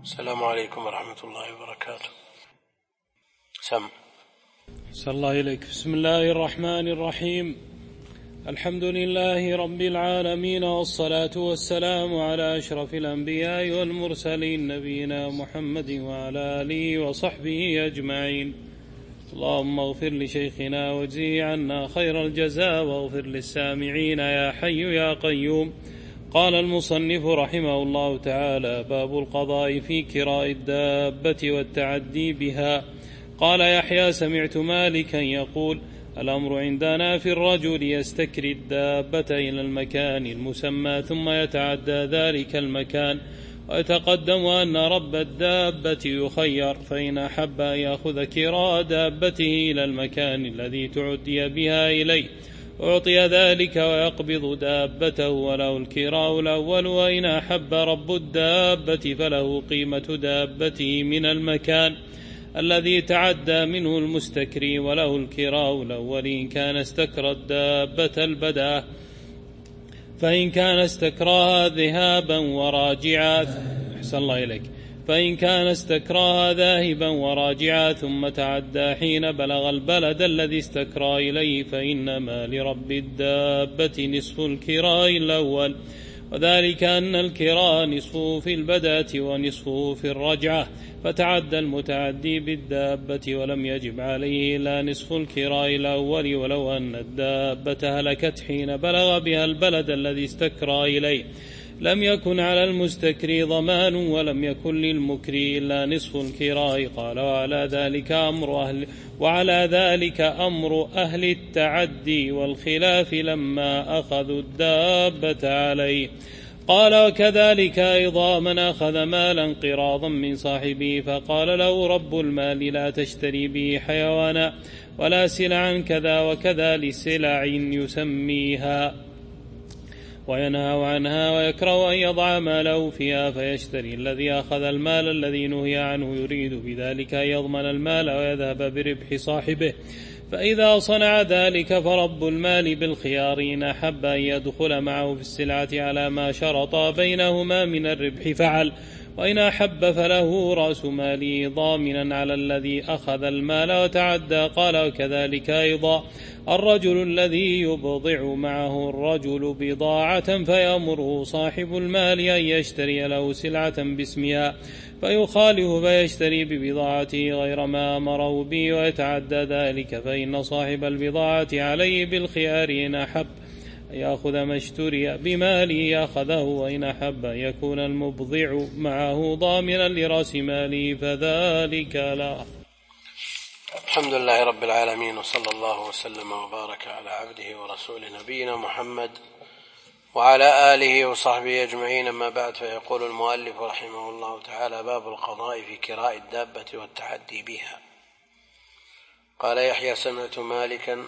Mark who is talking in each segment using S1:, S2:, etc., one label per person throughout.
S1: السلام عليكم ورحمة الله وبركاته. سم.
S2: صلى الله إليك. بسم الله الرحمن الرحيم. الحمد لله رب العالمين، والصلاة والسلام على أشرف الأنبياء والمرسلين، نبينا محمد وعلى آله وصحبه أجمعين. اللهم اغفر لشيخنا واجزه عنا خير الجزاء، واغفر للسامعين يا حي يا قيوم. قال المصنف رحمه الله تعالى: باب القضاء في كراء الدابة والتعدي بها. قال يحيى: سمعت مالكا يقول: الأمر عندنا في الرجل يستكري الدابة إلى المكان المسمى ثم يتعدى ذلك المكان، ويتقدم أن رب الدابة يخير، فإن أحب أن يأخذ كراء دابته إلى المكان الذي تعدي بها إليه أعطي ذلك ويقبض دابته وله الكراء الأول، وإن أحب رب الدابة فله قيمة دابته من المكان الذي تعدى منه المستكري، وله الكراء الأول إن كان استكرى الدابة البداة، فإن كان استكراها ذهابا وراجعا أحسن الله إليك، فإن كان استكراها ذاهبا وراجعا ثم تعدى حين بلغ البلد الذي استكرى إليه، فإنما لرب الدابة نصف الكراء الأول، وذلك أن الكراء نصفه في البداة ونصفه في الرجعة، فتعدى المتعدي بالدابة ولم يجب عليه إلا نصف الكراء الأول، ولو أن الدابة هلكت حين بلغ بها البلد الذي استكرى إليه لم يكن على المستكري ضمان، ولم يكن للمكري إلا نصف الكراء. قال: وعلى ذلك أمر أهل التعدي والخلاف لما أخذوا الدابة عليه. قال: وكذلك أيضا من أخذ مالا قراضا من صاحبه فقال له رب المال: لا تشتري به حيوانا ولا سلعا كذا وكذا لسلع يسميها وينهى عنها، ويكره أن يضع ماله فيها فيشتري الذي أخذ المال الذي نهي عنه، يريد بذلك أن يضمن المال ويذهب بربح صاحبه، فإذا صنع ذلك فرب المال بالخيار إن أحب أن يدخل معه في السلعة على ما شرطا بينهما من الربح فعل، وإن أحب فله رأس ماله ضامنا على الذي أخذ المال وتعدى. قال: وكذلك أيضا الرجل الذي يبضع معه الرجل بضاعة فيأمره صاحب المال أن يشتري له سلعة باسمها فيخالف فيشتري ببضاعته غير ما أمره به ويتعدى ذلك، فإن صاحب البضاعة عليه بالخيار إن أحب يأخذ ما اشتري بماله أخذه، وإن أحب أن يكون المبضع معه ضامنا لرأس ماله فذلك لا.
S1: الحمد لله رب العالمين، وصلى الله وسلم وبارك على عبده ورسوله نبينا محمد وعلى آله وصحبه أجمعين. أما بعد، فيقول المؤلف رحمه الله تعالى: باب القضاء في كراء الدابة والتعدي بها. قال يحيى: سمعت مالكا: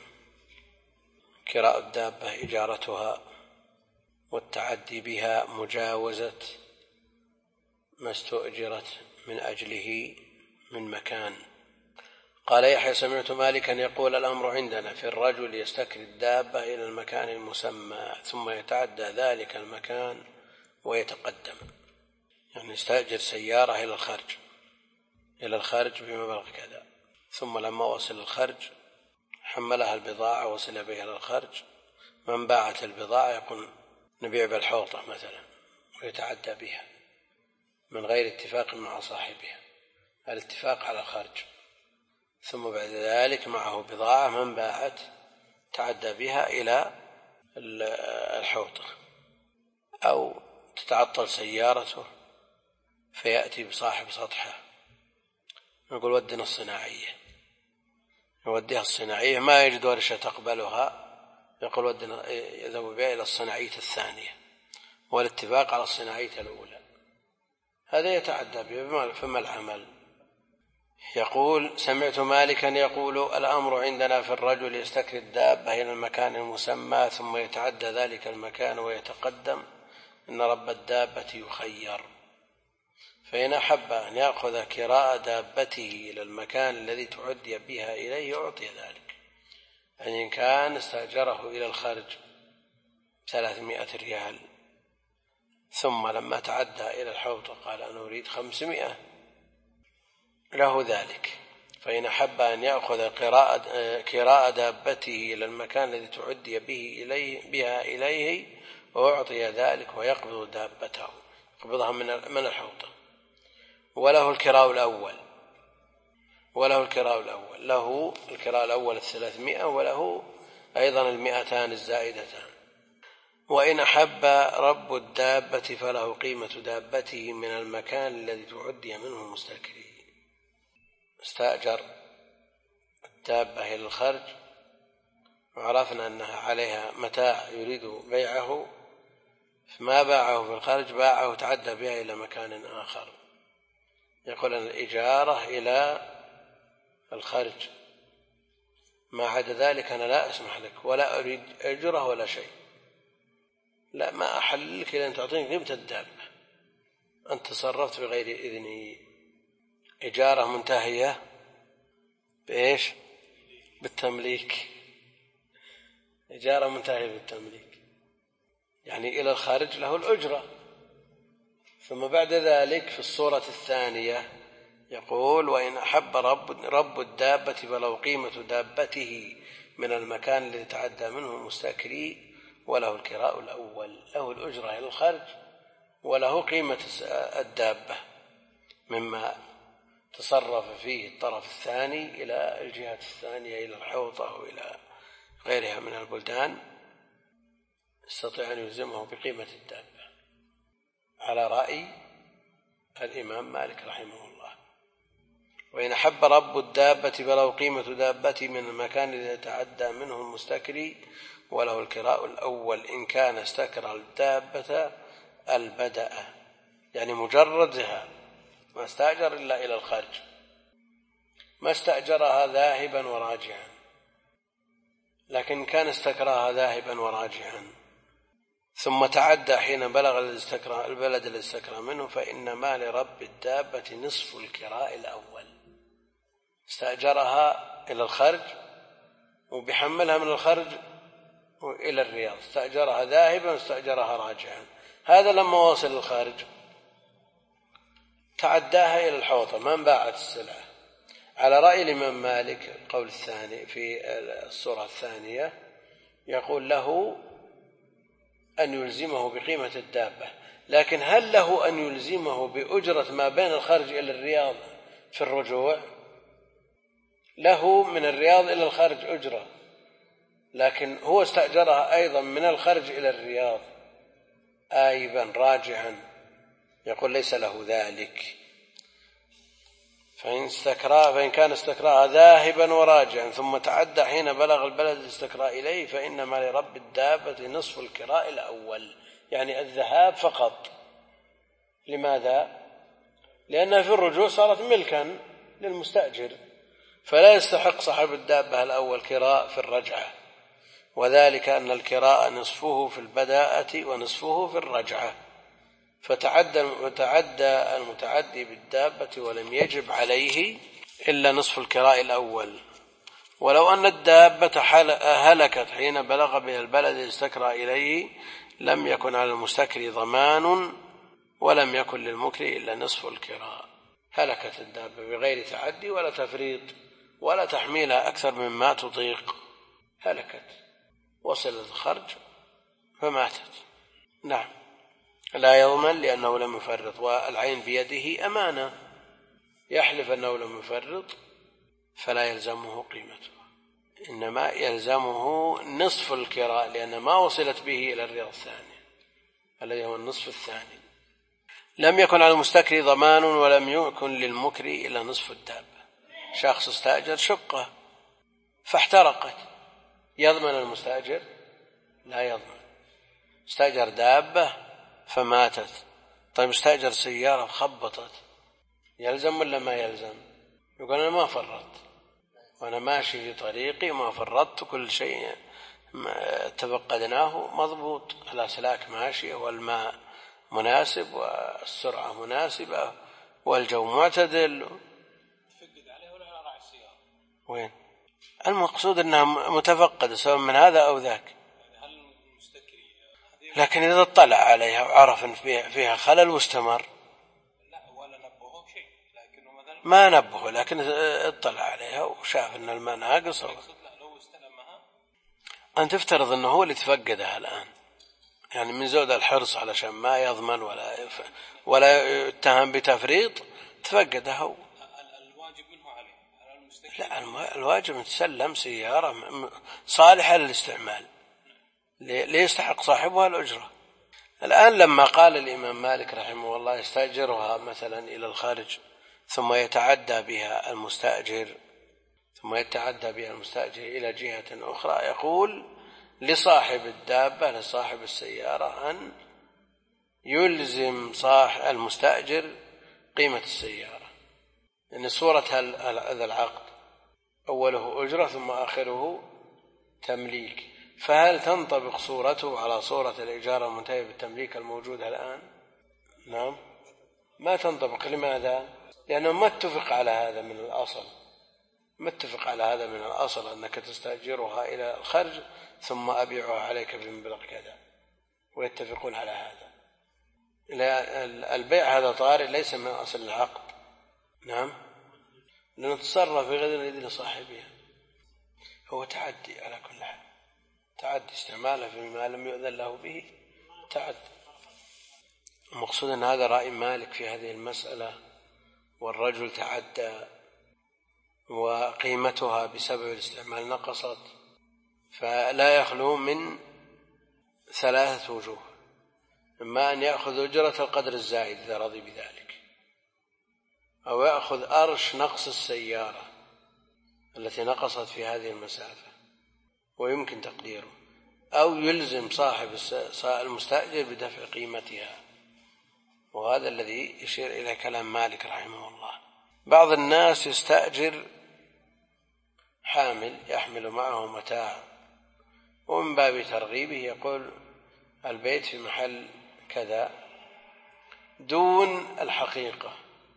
S1: كراء الدابة إجارتها، والتعدي بها مجاوزة ما استؤجرت من أجله من مكان. قال يحيى: سمعت مالكا يقول: الأمر عندنا في الرجل يستكري الدابة إلى المكان المسمى ثم يتعدى ذلك المكان ويتقدم، يعني يستأجر سيارة إلى الخارج بمبلغ كذا، ثم لما وصل الخرج حملها البضاعة وصل بها إلى الخرج، من باعت البضاعة يقول نبيع بالحوطة مثلا، ويتعدى بها من غير اتفاق مع صاحبها، الاتفاق على الخرج، ثم بعد ذلك معه بضاعة من باعت تعدى بها إلى الحوطة، أو تتعطل سيارته فيأتي بصاحب سطحه يقول ودنا الصناعية، يوديها الصناعية ما يجد ورشة تقبلها، يقول ودنا يذهب بها إلى الصناعية الثانية، والاتفاق على الصناعية الأولى، هذا يتعدى بها. فما العمل؟ يقول: سمعت مالكا يقول: الأمر عندنا في الرجل يستكري الدابة إلى المكان المسمى ثم يتعدى ذلك المكان ويتقدم، إن رب الدابة يخير، فإن أحب أن يأخذ كراء دابته إلى المكان الذي تعدي بها إليه أعطي ذلك، يعني إن كان استأجره إلى الخارج 300 ريال ثم لما تعدى إلى الحوض قال أنا أريد 500 له ذلك. فإن أحب أن يأخذ كراء دابته إلى المكان الذي تعدي بها إليه ويعطي ذلك ويقبض دابته، يقبضها من الحوضة. وله الكراء الأول، له الكراء الأول 300 وله أيضا 200 الزائدتان. وإن أحب رب الدابة فله قيمة دابته من المكان الذي تعدي منه المستكري. استأجر الدابة إلى الخرج وعرفنا أنها عليها متاع يريد بيعه، فما باعه في الخرج، باعه تعدى بها إلى مكان آخر، يقول أن الإجارة إلى الخرج، ما عدا ذلك أنا لا أسمح لك ولا أريد أجره ولا شيء، لا ما أحل لك إلا أن تعطيني قيمة الدابة، أنت تصرفت بغير إذني. إجارة منتهية بإيش؟ بالتمليك. إجارة منتهية بالتمليك يعني إلى الخارج له الأجرة. ثم بعد ذلك في الصورة الثانية يقول وإن أحب رب الدابة فله قيمة دابته من المكان الذي تعدى منه المستكري وله الكراء الأول، له الأجرة إلى الخارج وله قيمة الدابة مما تصرف فيه الطرف الثاني إلى الجهة الثانية إلى الحوضة أو إلى غيرها من البلدان، يستطيع أن يلزمه بقيمة الدابة على رأي الإمام مالك رحمه الله. وإن أحب رب الدابة فله قيمة دابته من المكان الذي يتعدى منه المستكري وله الكراء الأول إن كان استكرى الدابة البدأ، يعني مجردها ما استأجر إلا إلى الخارج، ما استأجرها ذاهبا وراجعا، لكن كان استكراها ذاهبا وراجعا ثم تعدى حين بلغ البلد الذي استكرى منه فإنما لرب الدابة نصف الكراء الأول. استأجرها إلى الخرج وبيحملها من الخرج إلى الرياض، استأجرها ذاهبا واستأجرها راجعا، هذا لما وصل الخارج تعداها إلى الحوضة ما انباعت السلعة. على رأي الإمام مالك القول الثاني في الصورة الثانية يقول له أن يلزمه بقيمة الدابة، لكن هل له أن يلزمه بأجرة ما بين الخارج إلى الرياض في الرجوع؟ له من الرياض إلى الخارج أجرة، لكن هو استأجرها أيضا من الخارج إلى الرياض آيبا راجعا، يقول ليس له ذلك. فإن كان استكراها ذاهبا وراجعا ثم تعدى حين بلغ البلد الاستكراء إليه فإنما لرب الدابة نصف الكراء الأول، يعني الذهاب فقط. لماذا؟ لأنها في الرجوع صارت ملكا للمستأجر، فلا يستحق صاحب الدابة الأول كراء في الرجعة، وذلك أن الكراء نصفه في البداءة ونصفه في الرجعة، فتعدى المتعدي بالدابة ولم يجب عليه إلا نصف الكراء الأول. ولو أن الدابة هلكت حين بلغ بها البلد الذي استكرى إليه لم يكن على المستكري ضمان ولم يكن للمكري إلا نصف الكراء. هلكت الدابة بغير تعدي ولا تفريط ولا تحميلها أكثر مما تطيق، هلكت وصلت الخرج فماتت، نعم لا يضمن لأنه لم يفرط، والعين بيده أمانة، يحلف أنه لم يفرط فلا يلزمه قيمته، إنما يلزمه نصف الكراء لأن ما وصلت به إلى الرياض الثاني الذي هو النصف الثاني. لم يكن على المستكري ضمان ولم يكن للمكري إلا نصف الدابة. شخص استأجر شقة فاحترقت، يضمن المستأجر؟ لا يضمن. استأجر دابة فماتت، طيب استأجر سيارة فخبطت، يلزم ولا ما يلزم؟ يقول أنا ما فرطت وأنا ماشي في طريقي وما فرطت، كل شيء تفقدناه مضبوط، الأسلاك ماشية والماء مناسب والسرعة مناسبة والجو معتدل.
S2: تفقد عليه ولا راعي السيارة؟
S1: وين المقصود أنها متفقدة سواء من هذا أو ذاك. لكن إذا اطلع عليها وعرف أن فيها خلل واستمر ما نبهه، لكن اطلع عليها وشاف أن الماء ناقص. أن تفترض أنه هو اللي تفقدها الآن، يعني من زود الحرص علشان ما يضمن ولا يتهم بتفريط تفقدها.
S2: الواجب منه عليه على المستكين.
S1: لا، الواجب تسلم سيارة صالحة للاستعمال ليستحق صاحبها الأجرة. الآن لما قال الإمام مالك رحمه الله يستأجرها مثلا إلى الخارج ثم يتعدى بها المستأجر إلى جهة أخرى، يقول لصاحب الدابة لصاحب السيارة أن يلزم صاحب المستأجر قيمة السيارة، لأن صورة هذا العقد أوله أجرة ثم آخره تمليك، فهل تنطبق صورته على صورة الإجارة المنتهية بالتمليك الموجودة الآن؟ نعم، ما تنطبق. لماذا؟ لأنه ما اتفق على هذا من الأصل أنك تستأجرها إلى الخرج ثم أبيعها عليك بمبلغ كذا، ويتفقون على هذا. البيع هذا طارئ ليس من أصل العقد. نعم، لنتصرف بغير إذن صاحبها، هو تعدي على كل حال، تعدي استعماله فيما لم يؤذن له به تعدي. المقصود أن هذا رأي مالك في هذه المسألة، والرجل تعدى وقيمتها بسبب الاستعمال نقصت، فلا يخلو من 3 وجوه: إما أن يأخذ أجرة القدر الزائد إذا رضي بذلك، أو يأخذ أرش نقص السيارة التي نقصت في هذه المسافة ويمكن تقديره، أو يلزم صاحب المستأجر بدفع قيمتها. وهذا الذي يشير إلى كلام مالك رحمه الله. بعض الناس يستأجر حامل يحمل معه متاع، ومن باب ترغيبه يقول البيت في محل كذا دون الحقيقة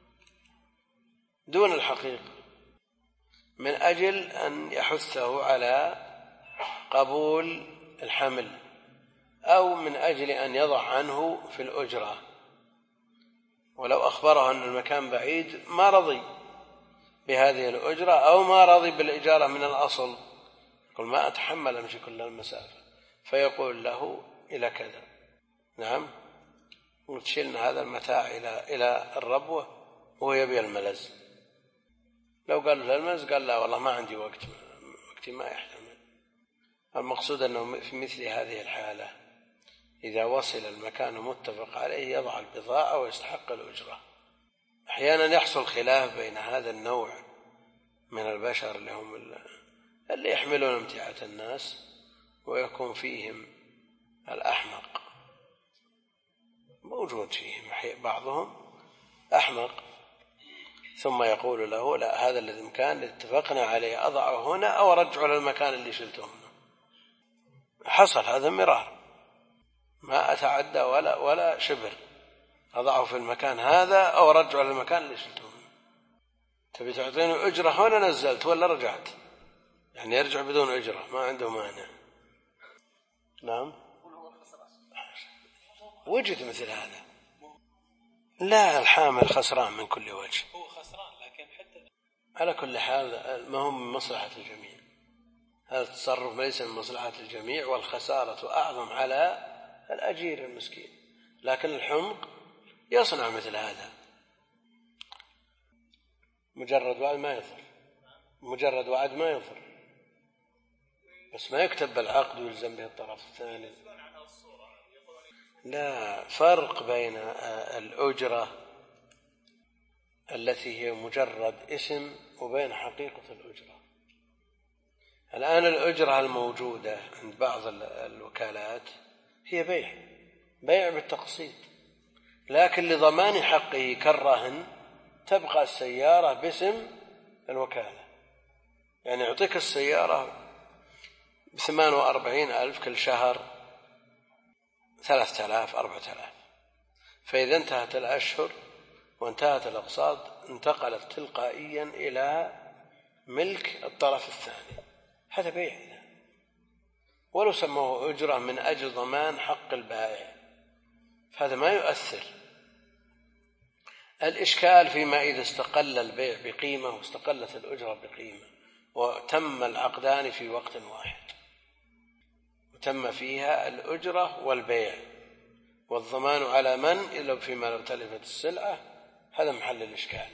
S1: من أجل أن يحثه على قبول الحمل، أو من أجل أن يضع عنه في الأجرة، ولو أخبره أن المكان بعيد ما رضي بهذه الأجرة أو ما رضي بالإجارة من الأصل، يقول ما أتحمل أمشي كل المسافة، فيقول له إلى كذا. نعم، وتشيلنا هذا المتاع إلى الربوة وهو يبي الملز. لو قال له الملز قال لا والله ما عندي وقتي ما يحتمل. المقصود أنه في مثل هذه الحالة إذا وصل المكان متفق عليه يضع البضاعة ويستحق الأجرة. أحيانا يحصل خلاف بين هذا النوع من البشر اللي يحملون امتعة الناس، ويكون فيهم الأحمق، موجود فيهم بعضهم أحمق، ثم يقول له لا، هذا المكان اللي اتفقنا عليه أضعه هنا أو أرجعه للمكان اللي شلته هنا. حصل هذا مرار، ما أتعدى ولا شبر، أضعه في المكان هذا أو أرجعه للمكان اللي شلته هنا. تبي تعطيني أجرة هنا نزلت ولا رجعت، يعني يرجع بدون أجرة ما عنده مانع. نعم، وجد مثل هذا. لا، الحامل خسران من كل وجه،
S2: هو خسران، لكن حتى
S1: على كل حال ما هو من مصلحة الجميع. هذا التصرف ليس من مصلحة الجميع، والخسارة أعظم على الأجير المسكين، لكن الحمق يصنع مثل هذا. مجرد وعد ما يضر، بس ما يكتب بالعقد ويلزم به الطرف الثاني. لا فرق بين الأجرة التي هي مجرد اسم وبين حقيقة الأجرة. الآن الأجرة الموجودة عند بعض الوكالات هي بيع بالتقسيط، لكن لضمان حقه كالرهن تبقى السيارة باسم الوكالة، يعني يعطيك السيارة ب48,000 كل شهر 3,000 4,000، فإذا انتهت الأشهر وانتهت الأقساط انتقلت تلقائيا إلى ملك الطرف الثاني. هذا بيع، ولو سموه أجرة من أجل ضمان حق البائع فهذا ما يؤثر. الإشكال فيما إذا استقل البيع بقيمة واستقلت الأجرة بقيمة وتم العقدان في وقت واحد وتم فيها الأجرة والبيع والضمان على من إلا فيما لو تلفت السلعة، هذا محل الإشكال.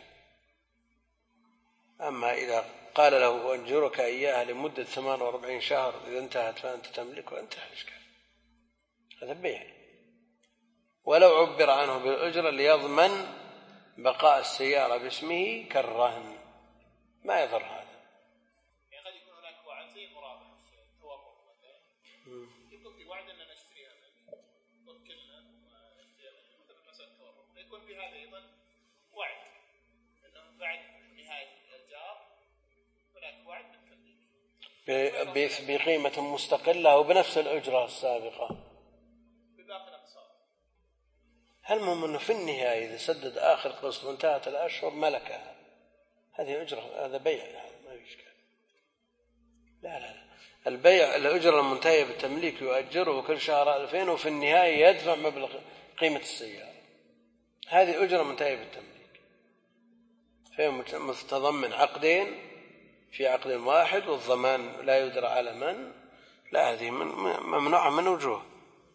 S1: أما إذا قال له أنجرك إياها لمدة 48 شهر إذا انتهت فأنت تملك وانتهى الإشكال، هذا بيع. ولو عبر عنه بالأجرة ليضمن بقاء السيارة باسمه كالرهن ما يضر هذا.
S3: يعني قد يكون هناك وعد زي مرابحة توافق مثلا، يكون في وعد أننا نشتريها وكلنا مثل مسألة التوافق، يكون في هذا أيضا وعد أنه بعد نهاية الجار هناك وعد بالتمليك
S1: بقيمة مستقلة وبنفس الأجرة السابقة
S3: بباقي الأقساط.
S1: المهم أنه في النهاية إذا سدد آخر قسط وانتهت الأشهر ملكها، هذه أجرة، هذا بيع، ما في إشكال. لا البيع الأجرة المنتهية بالتمليك يؤجره كل شهر 2000 وفي النهاية يدفع مبلغ قيمة السيارة، هذه أجرة منتهية بالتمليك، فهي متضمن عقدين في عقد واحد والضمان لا يدرى على من، لا هذه ممنوعة من وجوه.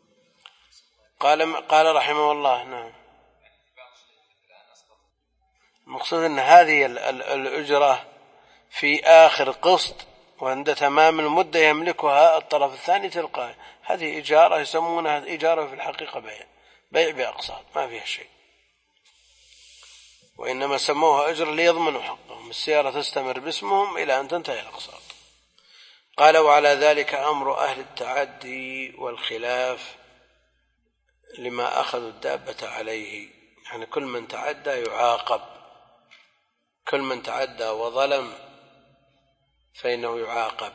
S1: قال رحمه الله نعم. المقصود أن هذه الأجرة في آخر قسط وعند تمام المدة يملكها الطرف الثاني تلقائي، هذه إجارة يسمونها إجارة، في الحقيقة بيع بأقساط ما فيها شيء، وإنما سموها أجر ليضمنوا حقهم، السيارة تستمر باسمهم إلى أن تنتهي الأقساط. قال وعلى ذلك أمر أهل التعدي والخلاف لما أخذوا الدابة عليه، يعني كل من تعدى يعاقب، كل من تعدى وظلم فإنه يعاقب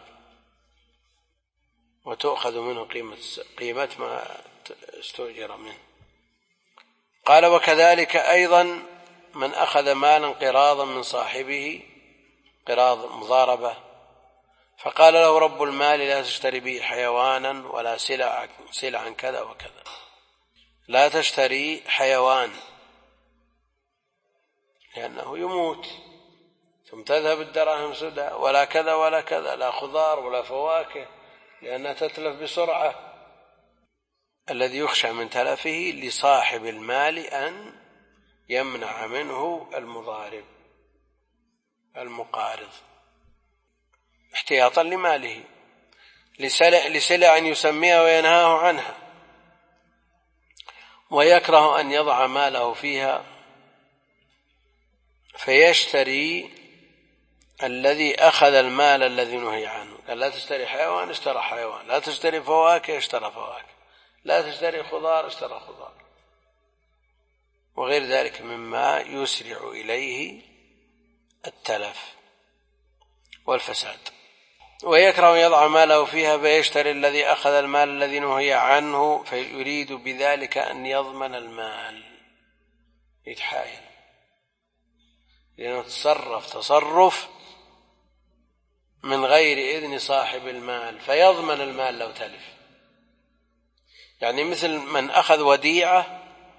S1: وتؤخذ منه قيمة ما استؤجر منه. قال وكذلك أيضا من أخذ مالا قراضا من صاحبه، قراض مضاربة، فقال له رب المال لا تشتري به حيوانا ولا سلعا كذا وكذا، لا تشتري حيوان لأنه يموت ثم تذهب الدراهم سدى، ولا كذا ولا كذا، لا خضار ولا فواكه لأنها تتلف بسرعة. الذي يخشى من تلفه لصاحب المال أن يمنع منه المضارب المقارض احتياطا لماله، لسلع يسميها وينهاه عنها، ويكره أن يضع ماله فيها فيشتري الذي أخذ المال الذي نهي عنه. قال لا تشتري حيوان، اشترى حيوان، لا تشتري فواكه، اشترى فواكه، لا تشتري خضار، اشترى خضار، وغير ذلك مما يسرع إليه التلف والفساد. ويكره أن يضع ماله فيها فيشتري الذي أخذ المال الذي نهي عنه، فيريد بذلك أن يضمن المال، يتحايل لأنه تصرف من غير إذن صاحب المال فيضمن المال لو تلف. يعني مثل من أخذ وديعة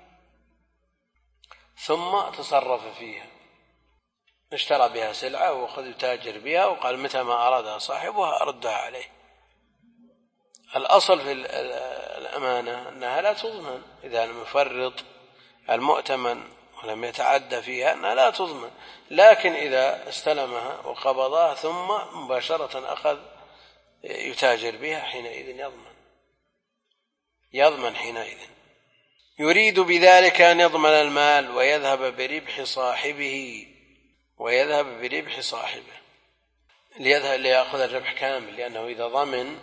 S1: ثم تصرف فيها، اشترى بها سلعة وقد يتاجر بها وقال متى ما أرادها صاحبها أردها عليه. الأصل في الأمانة أنها لا تضمن، إذا لم يفرط المؤتمن ولم يتعدى فيها أنها لا تضمن، لكن إذا استلمها وقبضها ثم مباشرة أخذ يتاجر بها حينئذ يضمن حينئذ. يريد بذلك أن يضمن المال ويذهب بربح صاحبه ليأخذ الربح كامل، لأنه إذا ضمن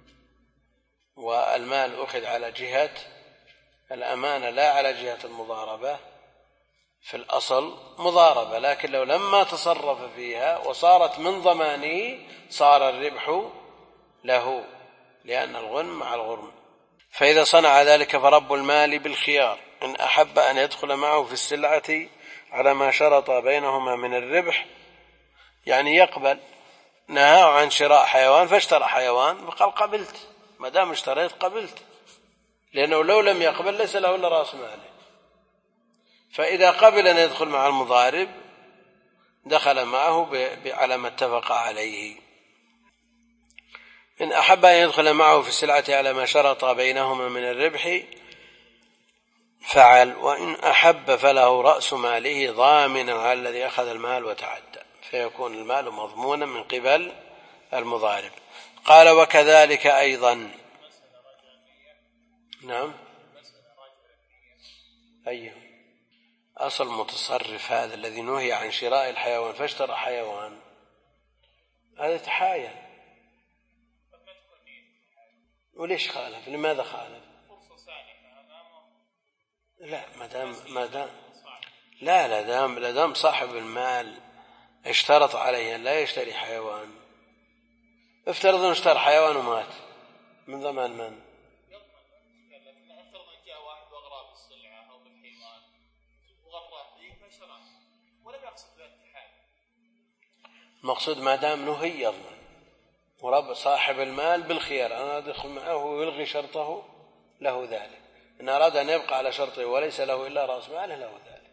S1: والمال أخذ على جهة الأمانة لا على جهة المضاربة، في الأصل مضاربة، لكن لو لما تصرف فيها وصارت من ضمانه صار الربح له، لأن الغنم مع الغرم. فإذا صنع ذلك فرب المال بالخيار إن أحب أن يدخل معه في السلعة على ما شرط بينهما من الربح، يعني يقبل، نهاه عن شراء حيوان فاشترى حيوان فقال قبلت ما دام اشتريت قبلت، لأنه لو لم يقبل ليس له إلا رأس ماله. فإذا قبل أن يدخل مع المضارب دخل معه على ما اتفق عليه. إن أحب أن يدخل معه في السلعة على ما شرط بينهما من الربح فعل، وإن أحب فله رأس ماله ضامنا على الذي أخذ المال وتعدى، فيكون المال مضمونا من قبل المضارب. قال وكذلك أيضا. نعم. أيه أصل متصرف هذا الذي نهي عن شراء الحيوان فاشترى حيوان، هذا تحايل. وليش خالف؟ لماذا خالف؟ لا ما دام صاحب المال اشترط عليه أن لا يشتري حيوان. افترض أنه اشترى حيوان ومات، من ضمان من؟
S3: افترض أن جاء واحد وأغرى بالسلعة أو بالحيوان وغرى فيه فشراه ولم يقصد بالاتحاد.
S1: المقصود ما دام نهي يضمن، ورب صاحب المال بالخيار أنا أدخل معه ويلغي شرطه له ذلك. إن أراد أن يبقى على شرطه وليس له إلا رأس ماله له ذلك.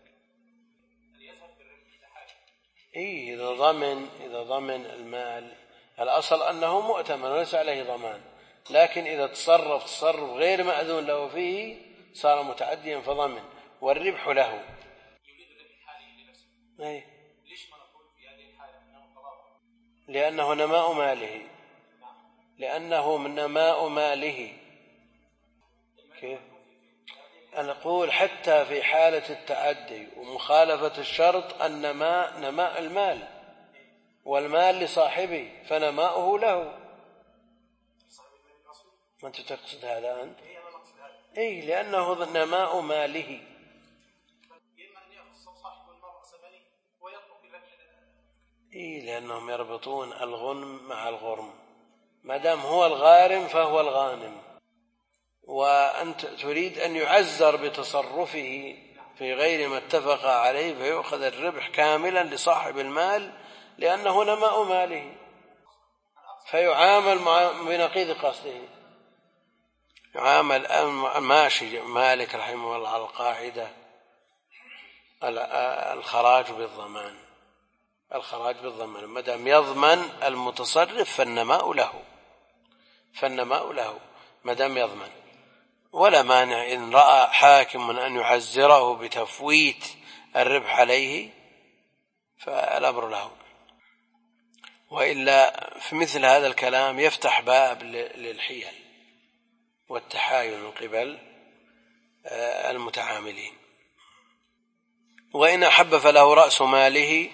S1: إذا ضمن المال الأصل أنه مؤتمن وليس عليه ضمان، لكن إذا تصرف غير مأذون له فيه صار متعديا فضمن والربح له.
S3: يريد الربح الحالي لنفسه. ليش ما نقول في هذه الحالة أنه تضارب؟
S1: لأنه نماء ماله. لأنه من نماء ماله. كيف؟ أنا أقول حتى في حالة التعدي ومخالفة الشرط نماء المال، والمال لصاحبه فنماؤه له. ما أنت تقصد هذا أنت؟ لأنه نماء ماله. لأنهم يربطون الغنم مع الغرم، ما دام هو الغارم فهو الغانم، وأنت تريد أن يعزر بتصرفه في غير ما اتفق عليه فيأخذ الربح كاملا لصاحب المال لأنه نماء ماله، فيعامل بنقيض قصده. يعامل ماشي مالك رحمه الله على القاعدة الخراج بالضمان. ما دام يضمن المتصرف فالنماء له ما دام يضمن، ولا مانع إن رأى حاكم من أن يعزره بتفويت الربح عليه فالأمر له. وإلا في مثل هذا الكلام يفتح باب للحيل والتحايل من قبل المتعاملين. وإن أحب فله رأس ماله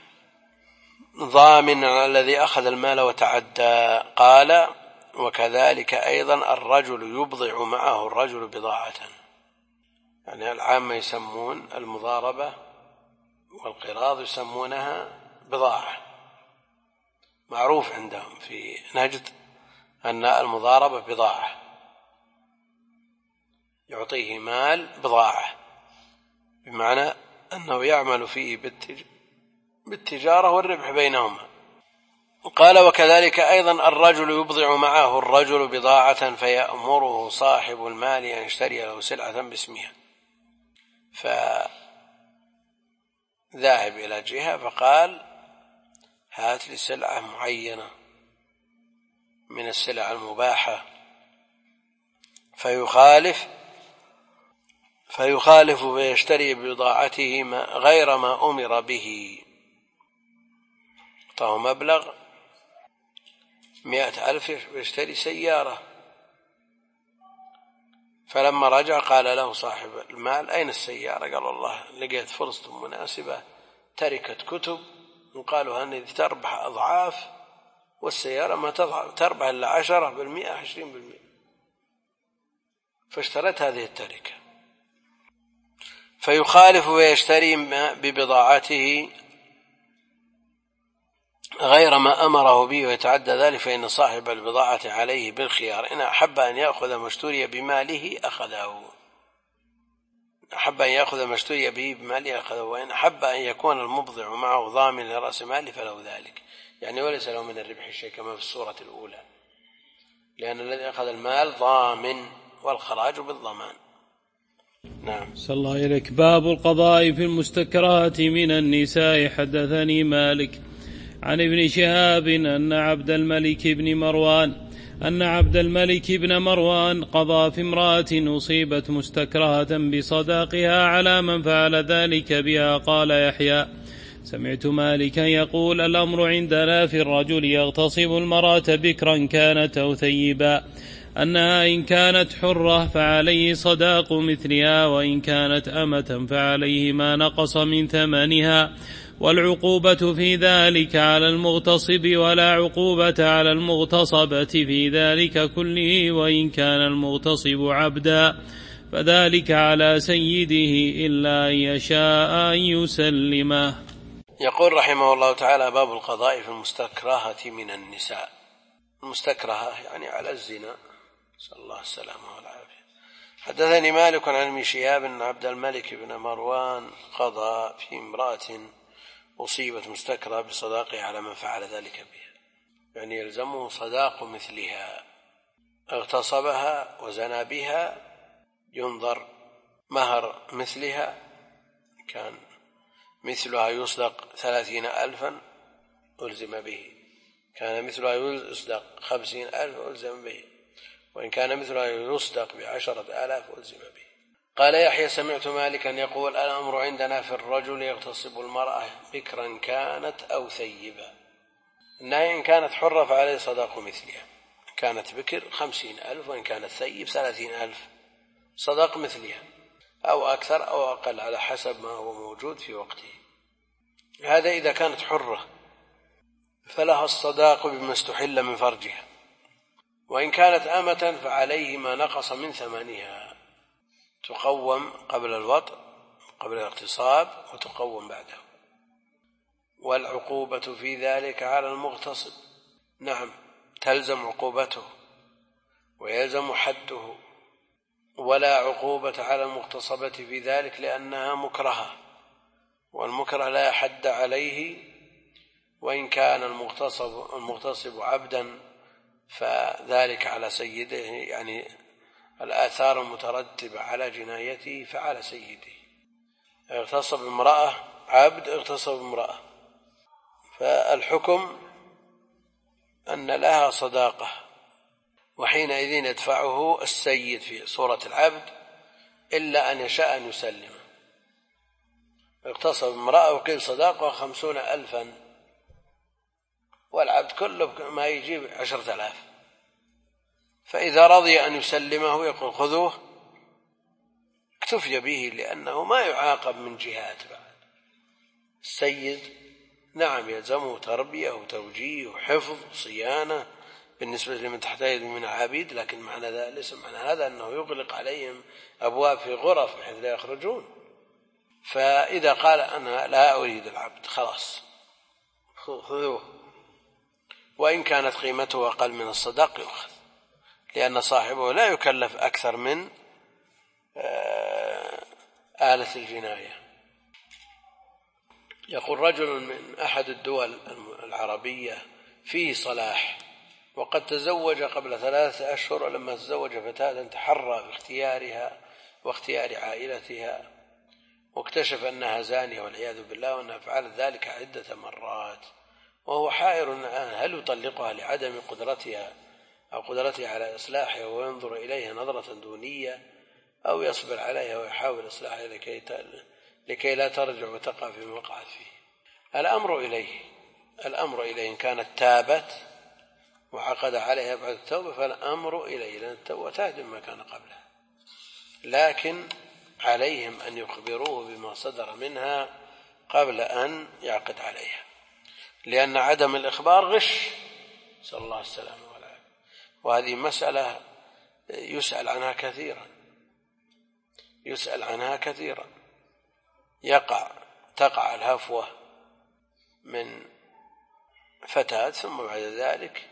S1: ضامن على الذي أخذ المال وتعدى. قال وكذلك أيضا الرجل يبضع معه الرجل بضاعة. يعني العامة يسمون المضاربة والقراض يسمونها بضاعة، معروف عندهم في نجد أن المضاربة بضاعة، يعطيه مال بضاعة بمعنى أنه يعمل فيه بالتجارة والربح بينهما. قال وكذلك أيضا الرجل يبضع معه الرجل بضاعة فيأمره صاحب المال أن يشتري له سلعة باسمها، فذاهب إلى جهة فقال هات لي سلعة معينة من السلع المباحة، فيخالف ويشتري بضاعته غير ما أمر به. طه مبلغ 100,000 يشتري سيارة، فلما رجع قال له صاحب المال أين السيارة؟ قال والله لقيت فرصة مناسبة تركت كتب وقالوا هذه تربح أضعاف والسيارة ما تربح إلا 10% 20%، فاشترت هذه التركة. فيخالف ويشتري ببضاعته غير ما أمره به ويتعدى ذلك، فإن صاحب البضاعة عليه بالخيار. إن أحب أن يأخذ ما اشتري بماله أخذه، وإن أحب أن يكون المبضع معه ضامن لرأس ماله فله ذلك، يعني وليس له من الربح شيء كما في الصورة الأولى، لأن الذي أخذ المال ضامن والخراج بالضمان. نعم.
S2: صلى الله إليك. باب القضاء في المستكرهات من النساء. حدثني مالك عن ابن شهاب أن عبد الملك بن مروان قضى في امرأة أصيبت مستكرهة بصداقها على من فعل ذلك بها. قال يحيى: سمعت مالكا يقول: الأمر عندنا في الرجل يغتصب المرأة بكرا كانت أو ثيبا، أنها إن كانت حرة فعليه صداق مثلها، وإن كانت أمة فعليه ما نقص من ثمنها، والعقوبة في ذلك على المغتصب ولا عقوبة على المغتصبة في ذلك كله، وإن كان المغتصب عبدا فذلك على سيده إلا أن يشاء أن يسلمه.
S1: يقول رحمه الله تعالى: باب القضاء في المستكرهة من النساء. المستكرهة يعني على الزنا، صلى الله السلامة والعافية. حدثني مالك عن ابن شهاب أن عبد الملك بن مروان قضى في امرأة أصيبت مستكرهة بصداقها على من فعل ذلك بها، يعني يلزمه صداق مثلها. اغتصبها وزنى بها ينظر مهر مثلها، كان مثلها يصدق 30,000 ألزم به، كان مثلها يصدق 50,000 ألزم به، وإن كان مثلها يصدق 10,000 ألزم به. قال يحيى: سمعت مالكا يقول: الأمر عندنا في الرجل يغتصب المرأة بكرا كانت أو ثيبا، إنها إن كانت حرة فعليه صداق مثلها، كانت بكر 50,000، وإن كانت ثيب 30,000 صداق مثلها، أو أكثر أو أقل على حسب ما هو موجود في وقته. هذا إذا كانت حرة فلها الصداق بما استحل من فرجها، وإن كانت أمة فعليه ما نقص من ثمنها، تقوم قبل الوطء قبل الاغتصاب وتقوم بعده. والعقوبة في ذلك على المغتصب، نعم تلزم عقوبته ويلزم حده، ولا عقوبة على المغتصبة في ذلك لأنها مكرهة، والمكره لا حد عليه، وإن كان المغتصب عبدا فذلك على سيده، يعني الآثار المترتبة على جنايته فعلى سيده. اغتصب امرأة عبد، اغتصب امرأة، فالحكم أن لها صداقة، وحينئذ يدفعه السيد في صورة العبد إلا أن يشاء أن يسلم. اغتصب امرأة وقيل صداقة 50,000، والعبد كله ما يجيب 10,000، فإذا رضي أن يسلمه يقول: خذوه، اكتفي به، لأنه ما يعاقب من جهات بعد. السيد نعم يلزمه تربية وتوجيه وحفظ وصيانة بالنسبة لمن تحتاج من العبيد، لكن معنى ليس معنى هذا أنه يغلق عليهم أبواب في غرف بحيث لا يخرجون. فإذا قال: أنا لا أريد العبد، خلاص خذوه، وإن كانت قيمته أقل من الصداق يؤخذ، لأن صاحبه لا يكلف أكثر من آلة الجناية. يقول رجل من أحد الدول العربية فيه صلاح، وقد تزوج قبل 3 أشهر، ولما تزوج فتاة تحرى باختيارها واختيار عائلتها، واكتشف أنها زانية والعياذ بالله، وأنها فعلت ذلك عدة مرات، وهو حائر الآن هل يطلقها لعدم قدرتها أو قدرتها على إصلاحها وينظر إليها نظرة دونية، أو يصبر عليها ويحاول إصلاحها لكي لا ترجع وتقع فيما وقعت فيه. الأمر إليه إن كانت تابت وعقد عليها بعد التوبة فالأمر إليه، لأن التوبة تهدم ما كان قبلها، لكن عليهم أن يخبروه بما صدر منها قبل أن يعقد عليها، لأن عدم الإخبار غش، صلى الله السلامة والعافية. وهذه مسألة يسأل عنها كثيرا. تقع الهفوة من فتاة، ثم بعد ذلك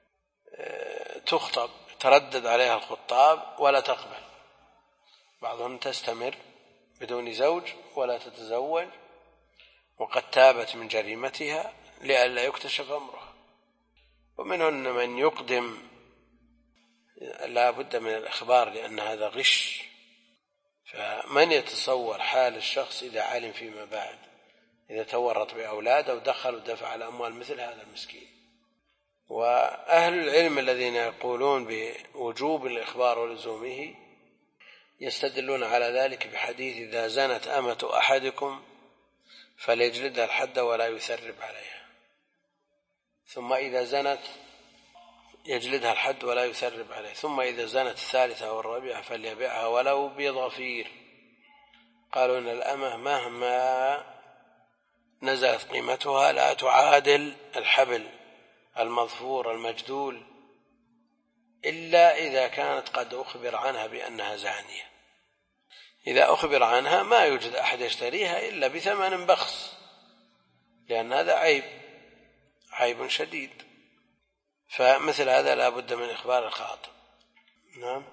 S1: تخطب، تردد عليها الخطاب ولا تقبل، بعضهم تستمر بدون زوج ولا تتزوج، وقد تابت من جريمتها لئلا يكتشف أمرها. ومنهن من يقدم لا بد من الإخبار لأن هذا غش. فمن يتصور حال الشخص إذا علم فيما بعد إذا تورط بأولاده ودخل ودفع على أموال مثل هذا المسكين. وأهل العلم الذين يقولون بوجوب الإخبار ولزومه يستدلون على ذلك بحديث إذا زنت أمة أحدكم فليجلدها الحد ولا يثرب عليها، ثم إذا زنت يجلدها الحد ولا يثرب عليه، ثم إذا زنت الثالثة والرابعة فليبيعها ولو بضفير. قالوا إن الأمة مهما نزلت قيمتها لا تعادل الحبل المظفور المجدول إلا إذا كانت قد أخبر عنها بأنها زانية. إذا أخبر عنها ما يوجد أحد يشتريها إلا بثمن بخس، لأن هذا عيب شديد. فمثل هذا لا بد من إخبار الخاطب. نعم.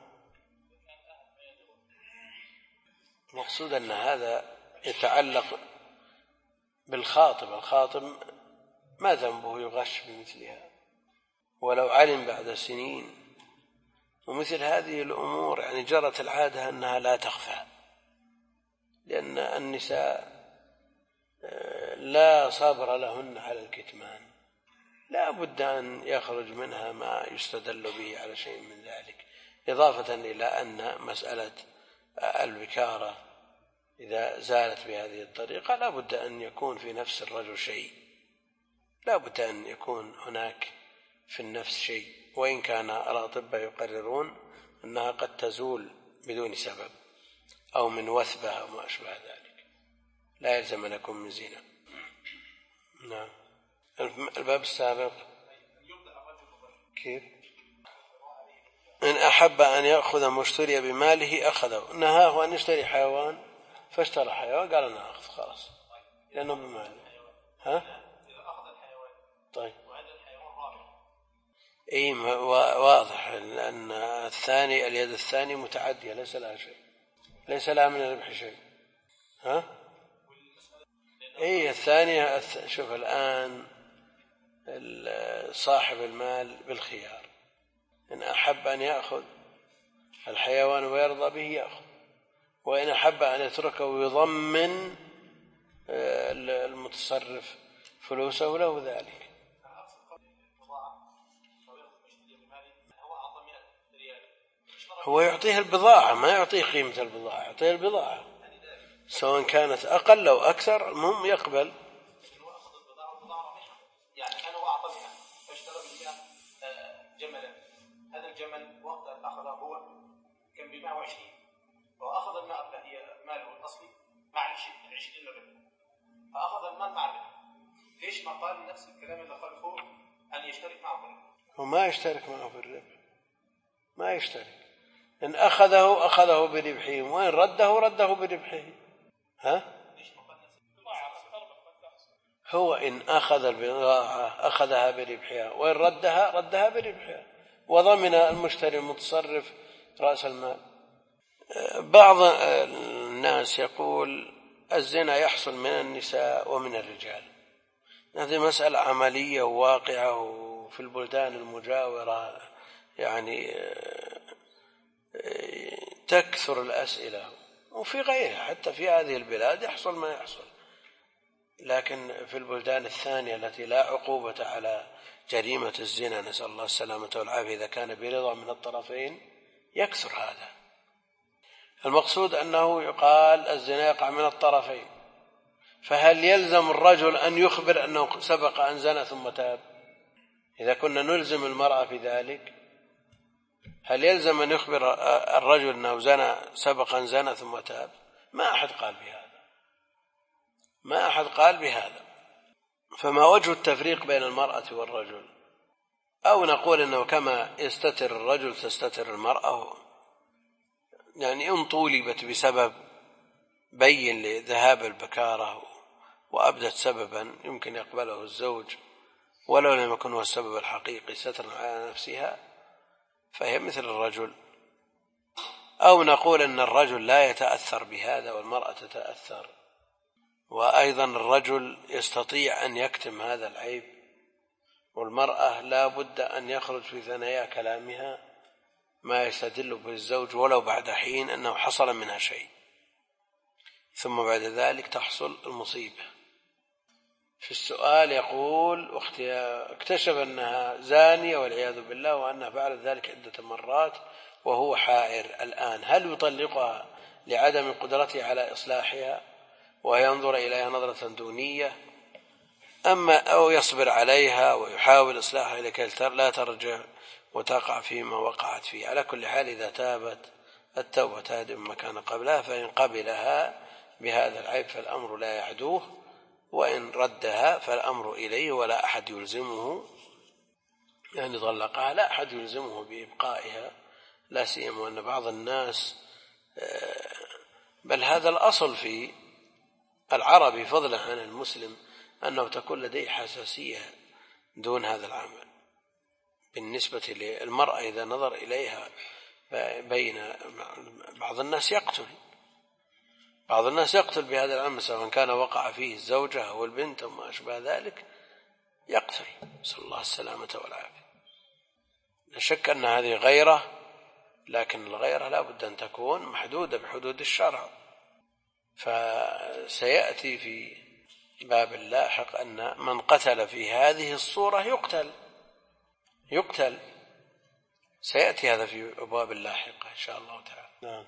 S1: مقصود أن هذا يتعلق بالخاطب. الخاطب ما ذنبه يغش بمثلها ولو علم بعد سنين. ومثل هذه الأمور يعني جرت العادة أنها لا تخفى، لأن النساء لا صبر لهن على الكتمان، لا بد أن يخرج منها ما يستدل به على شيء من ذلك، إضافة إلى أن مسألة البكارة إذا زالت بهذه الطريقة لا بد أن يكون في نفس الرجل شيء، لا بد أن يكون هناك في النفس شيء، وإن كان الأطباء يقررون أنها قد تزول بدون سبب أو من وثبة أو ما أشبه ذلك، لا يلزم أن يكون من زنا. نعم. الباب السابق كيف؟ إن أحب أن يأخذ مشتري بماله أخذه. نهاه أن يشتري حيوان فاشترى حيوان قال أنا أخذ خلاص لأنه بماله. ها؟ طيب اي واضح لأن الثاني اليد الثاني متعدية ليس لها شيء، ليس لها من الربح شيء. ها؟ اي الثانية. شوف الآن صاحب المال بالخيار، إن أحب أن يأخذ الحيوان ويرضى به يأخذ، وإن أحب أن يتركه ويضمن المتصرف فلوسه له ذلك. هو يعطيه البضاعة ما يعطيه قيمة البضاعة، يعطيه البضاعة سواء كانت أقل أو أكثر، المهم يقبل.
S3: يعني أنا أعطى 100 فاشترى ب100 جملا، هذا الجمل وقت أن أخذه هو كان ب120 وأخذ المال هي ماله الأصلي مع 20 ربح، فأخذ المال مع الربح. ليش ما قال نفس الكلام اللي قال فوق أن يشترك معه في الربح؟
S1: هو ما يشترك معه في الربح، ما يشترك. إن أخذه بربحه، وإن رده بربحه. ها؟ هو إن أخذ البضاعة أخذها بربحها، وإن ردها بربحها، وضمن المشتري المتصرف رأس المال. بعض الناس يقول الزنا يحصل من النساء ومن الرجال. هذه مسألة عملية وواقعة، وفي البلدان المجاورة يعني تكثر الأسئلة، وفي غيرها حتى في هذه البلاد يحصل ما يحصل. لكن في البلدان الثانية التي لا عقوبة على جريمة الزنا، نسأل الله السلامة والعافية، إذا كان برضا من الطرفين يكثر هذا. المقصود أنه يقال الزنا يقع من الطرفين، فهل يلزم الرجل أن يخبر أنه سبق أن زنى ثم تاب؟ إذا كنا نلزم المرأة في ذلك، هل يلزم أن يخبر الرجل أنه زنى سبق أن زنى ثم تاب؟ ما أحد قال بهذا. فما وجه التفريق بين المرأة والرجل؟ أو نقول أنه كما يستتر الرجل تستتر المرأة، يعني إن طولبت بسبب بين لذهاب البكارة وأبدت سببا يمكن يقبله الزوج ولو لم يكن هو السبب الحقيقي سترا على نفسها فهي مثل الرجل. أو نقول أن الرجل لا يتأثر بهذا والمرأة تتأثر، وأيضا الرجل يستطيع أن يكتم هذا العيب، والمرأة لا بد أن يخرج في ثنايا كلامها ما يستدل به الزوج ولو بعد حين أنه حصل منها شيء، ثم بعد ذلك تحصل المصيبة. في السؤال يقول اكتشف أنها زانية والعياذ بالله وأنها فعلت ذلك عدة مرات وهو حائر الآن، هل يطلقها لعدم قدرته على إصلاحها وينظر إليها نظرة دونية أو يصبر عليها ويحاول إصلاحها لكي لا ترجع وتقع فيما وقعت فيه؟ على كل حال إذا تابت التوبة تهدم ما كان قبلها، فإن قبلها بهذا العيب فالأمر لا يعدوه، وإن ردها فالأمر إليه ولا أحد يلزمه، يعني طلقها لا أحد يلزمه بإبقائها، لا سيما أن بعض الناس، بل هذا الأصل في العربي فضلا عن المسلم، أنه تكون لديه حساسية دون هذا العمل بالنسبة للمرأة إذا نظر إليها. بين بعض الناس يقتل بهذا العمل، سواء كان وقع فيه الزوجة أو البنت أو ما أشبه ذلك، يقتل، نسأل الله السلامة والعافية. لا شك أن هذه غيرة، لكن الغيرة لا بد أن تكون محدودة بحدود الشرع. فسيأتي في باب لاحق أن من قتل في هذه الصورة يقتل، سيأتي هذا في أبواب لاحقة إن شاء الله تعالى. نعم.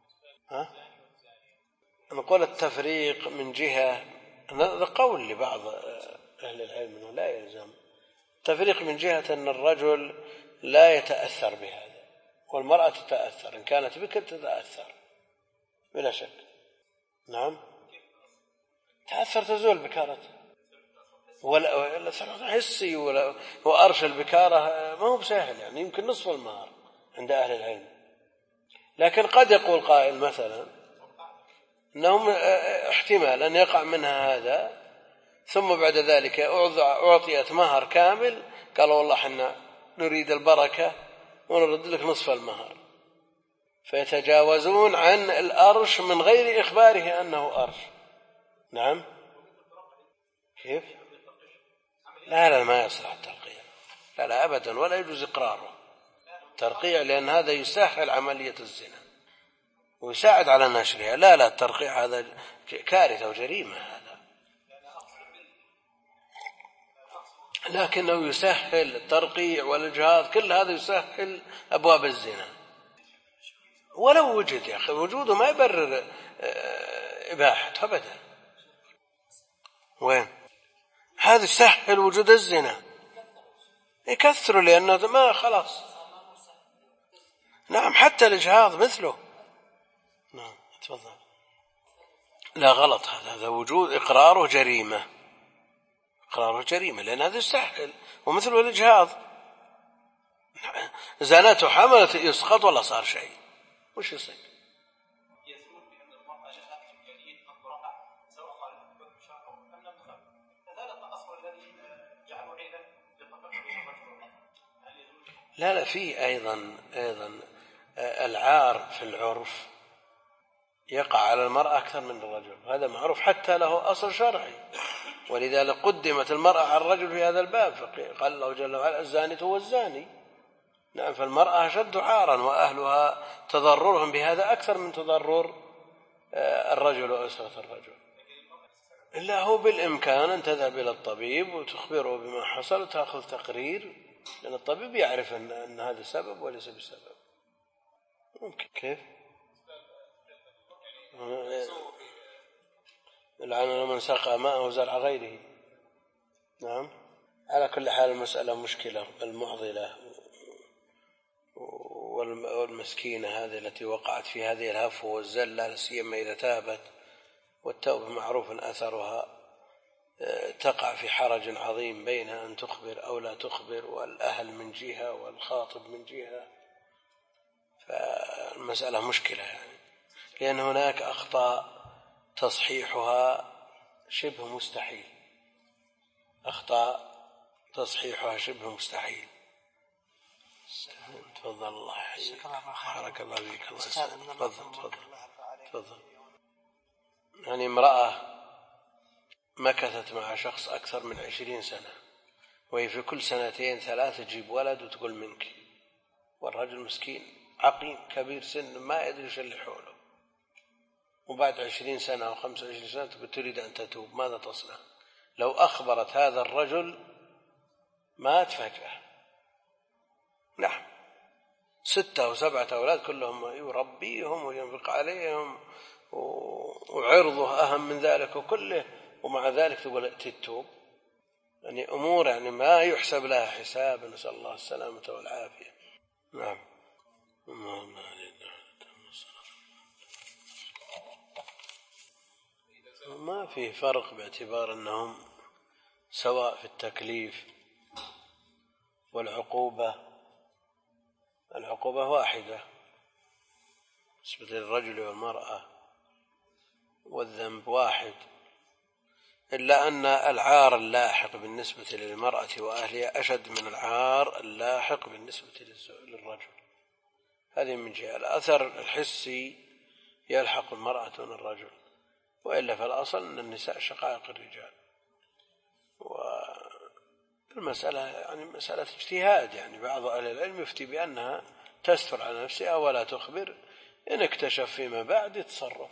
S1: نقول التفريق من جهة، هذا قول لبعض أهل العلم أنه لا يلزم التفريق من جهة أن الرجل لا يتأثر بهذا والمرأة تتأثر، إن كانت بكر تتأثر بلا شك. نعم، تأثر تزول بكارته، ولا حسي وأرش البكارة ما هو بسهل، يعني يمكن نصف المهر عند أهل العلم. لكن قد يقول قائل مثلا أنهم احتمال أن يقع منها هذا ثم بعد ذلك أعطيت مهر كامل، قالوا والله حنا نريد البركة ونرد لك نصف المهر، فيتجاوزون عن الأرش من غير إخباره أنه أرش. نعم، كيف؟ لا ما يصلح الترقيع، لا أبدا، ولا يجوز إقراره ترقيع، لأن هذا يسهل عملية الزنا ويساعد على نشرها. لا الترقيع هذا كارثة وجريمة هذا، لكنه يسهل الترقيع والإجهاض، كل هذا يسهل أبواب الزنا. ولو وجد يا أخي، وجوده ما يبرر إباحته أبدا. وين هذا يسهل وجود الزنا، يكثر لأنه ما خلاص. نعم، حتى الإجهاض مثله. نعم تفضل. لا غلط، هذا وجود إقراره جريمة، لأن هذا يستحل، ومثله الإجهاض. زانته وحملت يسقط ولا صار شيء، وش يصير؟
S3: يثبت بأن المرأة جاءت في الجليل الطرقة سواء قال شاقه أم لم تخاف، فهذا الأصل الذي جعله عيدا
S1: لا فيه أيضا العار في العرف يقع على المرأة أكثر من الرجل، هذا معروف حتى له أصل شرعي، ولذلك قدمت المرأة على الرجل في هذا الباب، فقال الله جل وعلا الزاني هو الزاني. نعم، فالمرأة أشد عارا، وأهلها تضررهم بهذا أكثر من تضرر الرجل وأسرة الرجل. إلا هو بالإمكان أن تذهب إلى الطبيب وتخبره بما حصل وتأخذ تقرير، لأن الطبيب يعرف أن هذا سبب وليس بسبب. ممكن كيف؟ العن من سقى ماءه وزرع غيره. نعم، على كل حال المسألة مشكلة، المعضلة والمسكينة هذه التي وقعت في هذه الهفوة والزلة، لا سيما إذا تابت، والتوبة معروف أثرها تقع في حرج عظيم بين أن تخبر أو لا تخبر، والأهل من جهة والخاطب من جهة، فالمسألة مشكلة يعني، لأن هناك أخطاء تصحيحها شبه مستحيل، تفضل. الله يحييك، بارك الله فيك. تفضل. يعني امرأة مكثت مع شخص أكثر من 20 سنة، وهي في كل 2 3 تجيب ولد وتقول منك، والرجل مسكين عقيم كبير سن ما يدري ايش اللي حوله، وبعد 20 سنة أو 25 سنة تريد أن تتوب، ماذا تصنع؟ لو أخبرت هذا الرجل مات فجأة، نعم 6 أو 7 أولاد كلهم يربيهم وينفق عليهم وعرضه أهم من ذلك وكله، ومع ذلك تقول تتوب، يعني أمور يعني ما يحسب لها حساب، نسأل الله السلامة والعافية. نعم. ما في فرق باعتبار أنهم سواء في التكليف والعقوبة، العقوبة واحدة بالنسبة للرجل والمرأة، والذنب واحد، إلا أن العار اللاحق بالنسبة للمرأة وأهلها أشد من العار اللاحق بالنسبة للرجل. هذه من جهة. الأثر الحسي يلحق المرأة دون الرجل، وإلا فالأصل أن النساء شقائق الرجال، والمسألة يعني مسألة اجتهاد، يعني بعض أهل العلم يفتي بأنها تستر على نفسها ولا تخبر، إن اكتشف فيما بعد يتصرف،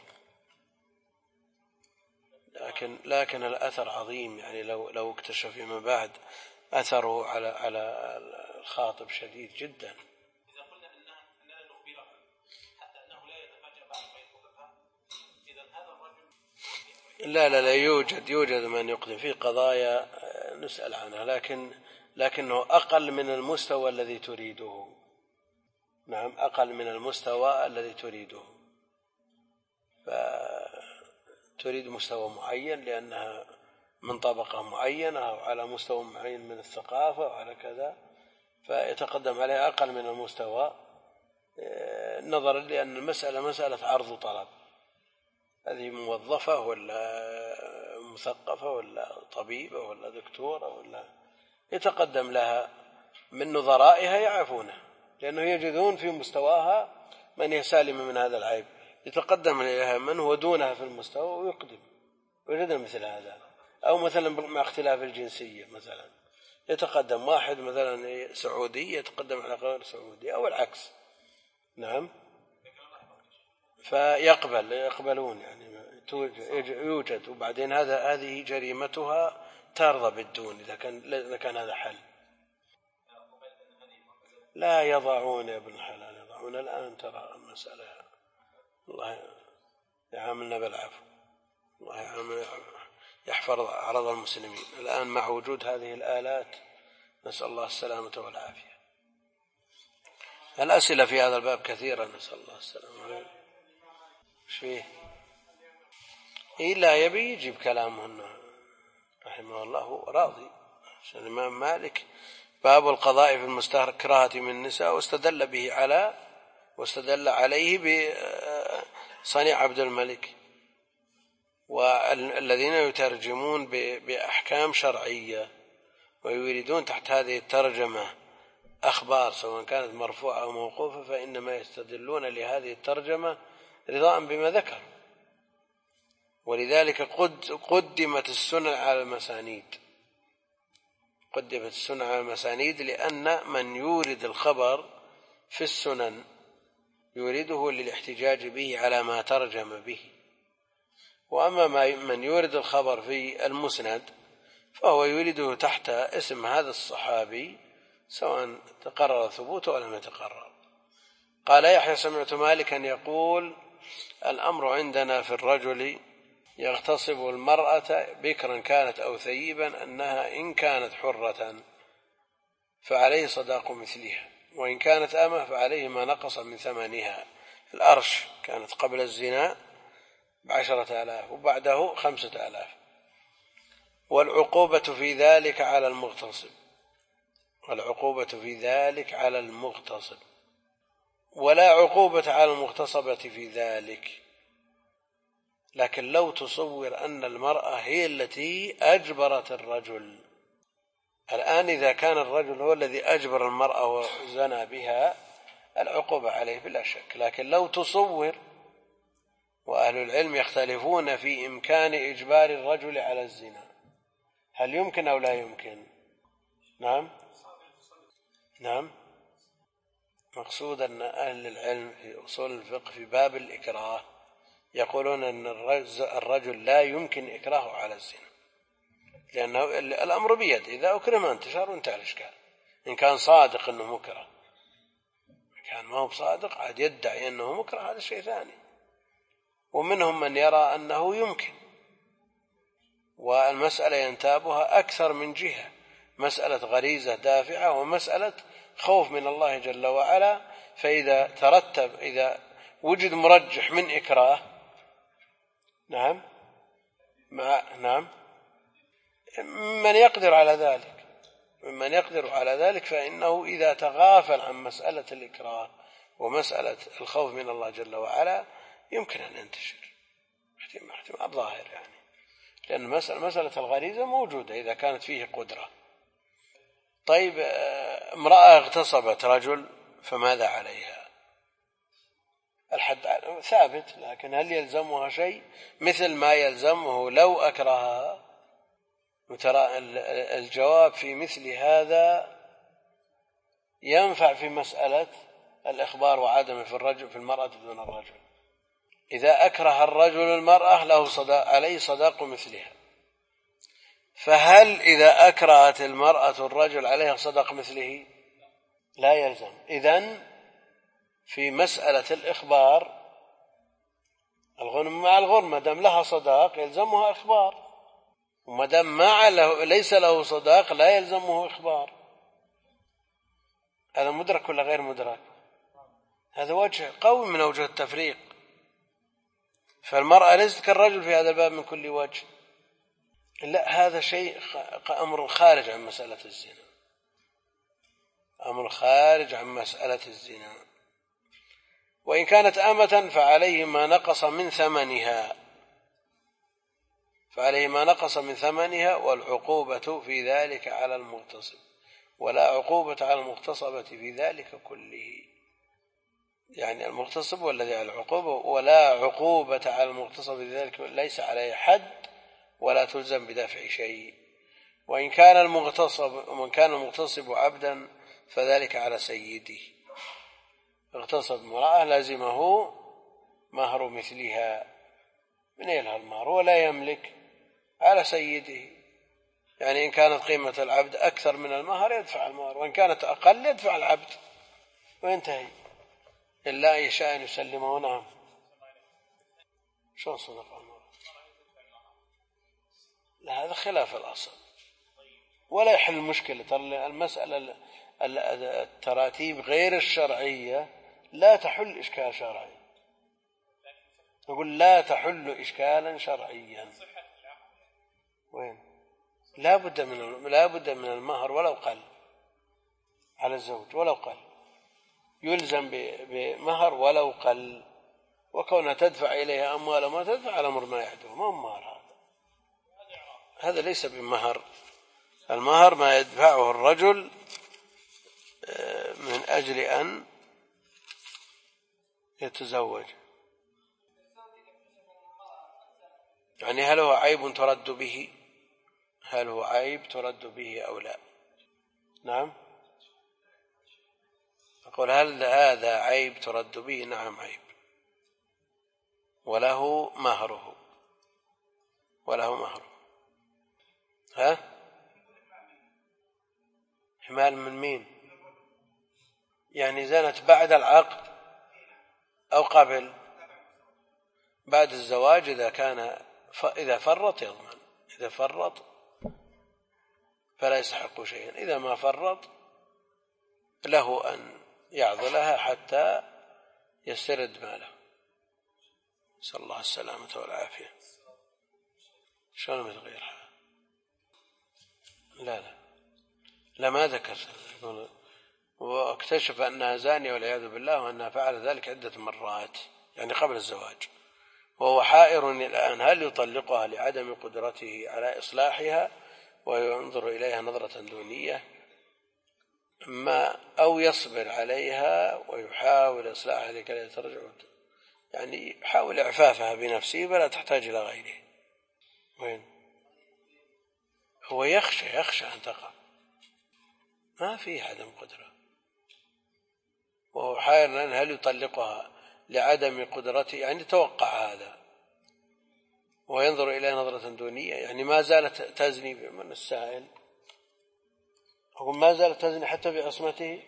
S1: لكن الأثر عظيم، يعني لو اكتشف فيما بعد أثره على الخاطب شديد جدا.
S3: إذا قلنا أننا نخبره حتى أنه لا يتفاجأ بعد ما يطلقها، إذا هذا الرجل
S1: لا يوجد من يقدم في قضايا نسأل عنها، لكنه أقل من المستوى الذي تريده. نعم أقل من المستوى الذي تريده، فتريد مستوى معين لأنها من طبقة معينة أو على مستوى معين من الثقافة أو على كذا، فيتقدم عليها أقل من المستوى نظرا لأن المسألة مسألة عرض وطلب، هذه موظفة ولا مثقفة ولا طبيبة ولا دكتورة ولا، يتقدم لها من نظرائها يعرفونه لأنه يجدون في مستواها من يسالم من هذا العيب، يتقدم إليها من هو دونها في المستوى ويقدم، ويجدون مثل هذا. أو مثلا مع اختلاف الجنسية، مثلا يتقدم واحد مثلا سعودي يتقدم على غير سعودي أو العكس. نعم يقبلون، يعني يوجد. وبعدين هذه جريمتها ترضى بالدون إذا كان هذا حل. لا يضعون يا ابن الحلال، يضعون الآن، ترى المسألة الله يعاملنا بالعفو، الله يحفظ أعراض المسلمين الآن مع وجود هذه الآلات، نسأل الله السلامة والعافية. الأسئلة في هذا الباب كثيرة، نسأل الله السلامة والعافية. ايش فيه؟ إلا يبي يجيب كلامهن رحمه الله راضي. الإمام مالك باب القضاء في المستكرهة من النساء، واستدل عليه بصنيع عبد الملك، والذين يترجمون بأحكام شرعية ويريدون تحت هذه الترجمة أخبار سواء كانت مرفوعة أو موقوفة، فإنما يستدلون لهذه الترجمة رضاء بما ذكر. ولذلك قدمت السنن على المسانيد، لأن من يورد الخبر في السنن يورده للاحتجاج به على ما ترجم به، وأما من يورد الخبر في المسند فهو يورده تحت اسم هذا الصحابي سواء تقرر ثبوته ولم يتقرر. قال يحيى سمعت مالكا يقول الأمر عندنا في الرجل يغتصب المرأة بكرا كانت أو ثيبا أنها إن كانت حرة فعليه صداق مثلها، وإن كانت أمة فعليه ما نقص من ثمنها. الأرش كانت قبل الزنا 10,000 وبعده 5,000. والعقوبة في ذلك على المغتصب، ولا عقوبة على المغتصبة في ذلك. لكن لو تصور أن المرأة هي التي أجبرت الرجل، الآن إذا كان الرجل هو الذي أجبر المرأة وزنى بها العقوبة عليه بلا شك. لكن لو تصور، وأهل العلم يختلفون في إمكان إجبار الرجل على الزنا، هل يمكن أو لا يمكن؟ نعم مقصود أن أهل العلم في أصول الفقه في باب الإكراه يقولون أن الرجل لا يمكن إكراهه على الزنا، لأنه الأمر بيد، إذا أكره ما انتشر وانتهى الإشكال. إن كان صادق أنه مكره، كان ما هو بصادق عاد يدعي أنه مكره، هذا شيء ثاني. ومنهم من يرى أنه يمكن، والمسألة ينتابها أكثر من جهة، مسألة غريزة دافعة ومسألة خوف من الله جل وعلا. فإذا ترتب، إذا وجد مرجح من إكراه، نعم ممن يقدر على ذلك، فإنه إذا تغافل عن مسألة الإكراه ومسألة الخوف من الله جل وعلا يمكن أن ينتشر احتمال ظاهر، يعني لأن مسألة الغريزة موجودة إذا كانت فيه قدرة. طيب، امرأة اغتصبت رجل فماذا عليها؟ الحد ثابت، لكن هل يلزمها شيء مثل ما يلزمه لو أكرهها؟ وترى الجواب في مثل هذا ينفع في مسألة الإخبار وعدمه في المرأة دون الرجل. إذا أكره الرجل المرأة عليه صداق مثلها، فهل إذا أكرهت المرأة الرجل عليها صداق مثله؟ لا يلزم. إذن في مسألة الإخبار الغنم مع الغرم، ما دام لها صداق يلزمها إخبار، وما دام ليس له صداق لا يلزمه إخبار. هذا مدرك ولا غير مدرك؟ هذا وجه قوي من أوجه التفريق. فالمرأة ليست كالرجل في هذا الباب من كل وجه، لا، هذا شيء أمر خارج عن مسألة الزنا، أمر خارج عن مسألة الزنا. وإن كانت أمة فعليه ما نقص من ثمنها، والعقوبة في ذلك على المغتصب، ولا عقوبة على المغتصبة في ذلك كله. يعني المغتصب والذي على العقوبة، ولا عقوبة على المغتصب في ذلك، ليس عليه حد ولا تلزم بدفع شيء. وإن كان المغتصب عبدا فذلك على سيده. اغتصب امرأة لازمه مهر مثلها، من يلها المهر ولا يملك، على سيده. يعني إن كانت قيمة العبد أكثر من المهر يدفع المهر، وإن كانت أقل يدفع العبد وينتهي، إلا يشاء أن يسلمه. نعم. شو صدق المهر؟ لا، هذا خلاف الأصل ولا يحل المشكلة. ترى المسألة التراتيب غير الشرعية لا تحل إشكال شرعي، نقول لا تحل إشكالا شرعيا. وين؟ لا بد من المهر ولو قل على الزوج، ولو قل يلزم بمهر ولو قل. وكونها تدفع إليها أموال ما تدفع الأمر ما يحدث، ما هو مهر. هذا ليس بمهر. المهر ما يدفعه الرجل من أجل أن يتزوج. يعني هل هو عيب ترد به أو لا؟ نعم. أقول هل هذا عيب ترد به؟ نعم عيب، وله مهره. ها؟ حمال من مين؟ يعني زنت بعد العقد أو قبل؟ بعد الزواج إذا فرط يضمن، إذا فرط فلا يستحق شيئا، إذا ما فرط له أن يعضلها حتى يسترد ماله. نسأل الله السلامة والعافية. شلون مثل غيرها؟ لا ما ذكر، واكتشف أنها زانية والعياذ بالله، وأنها فعل ذلك عدة مرات يعني قبل الزواج، وهو حائر الآن هل يطلقها لعدم قدرته على إصلاحها وينظر إليها نظرة دونية، أو يصبر عليها ويحاول إصلاحها لكي لا ترجع، يعني يحاول إعفافها بنفسه فلا تحتاج إلى غيره. وين هو يخشى أن تقع، ما فيه عدم قدرة، وهو حائر لأن هل يطلقها لعدم قدرته، يعني توقع هذا وينظر إلى نظرة دونية، يعني ما زالت تزني من السائل، أقول ما زالت تزني حتى بعصمته،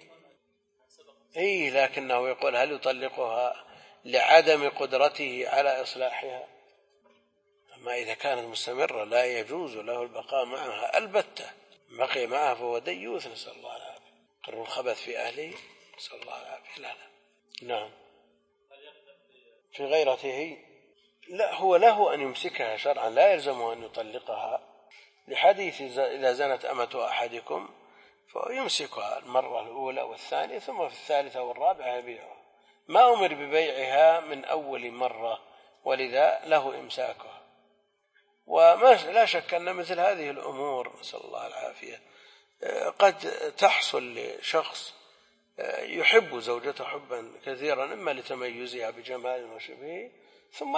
S1: لكنه يقول هل يطلقها لعدم قدرته على إصلاحها؟ أما إذا كانت مستمرة لا يجوز له البقاء معها البتة، بقي معها فهو ديوث، نسأل الله العافية، قر الخبث في أهله، نسأل الله العافية. لا نعم في غيرته، لا هو له أن يمسكها شرعا، لا يلزمه أن يطلقها، لحديث إذا زنت أمة أحدكم فيمسكها المرة الأولى والثانية، ثم في الثالثة والرابعة يبيعها، ما أمر ببيعها من أول مرة، ولذا له إمساكها. وما لا شك أن مثل هذه الأمور نسأل الله العافية قد تحصل لشخص يحب زوجته حبا كثيرا، إما لتميزها بجمال وشبهه، ثم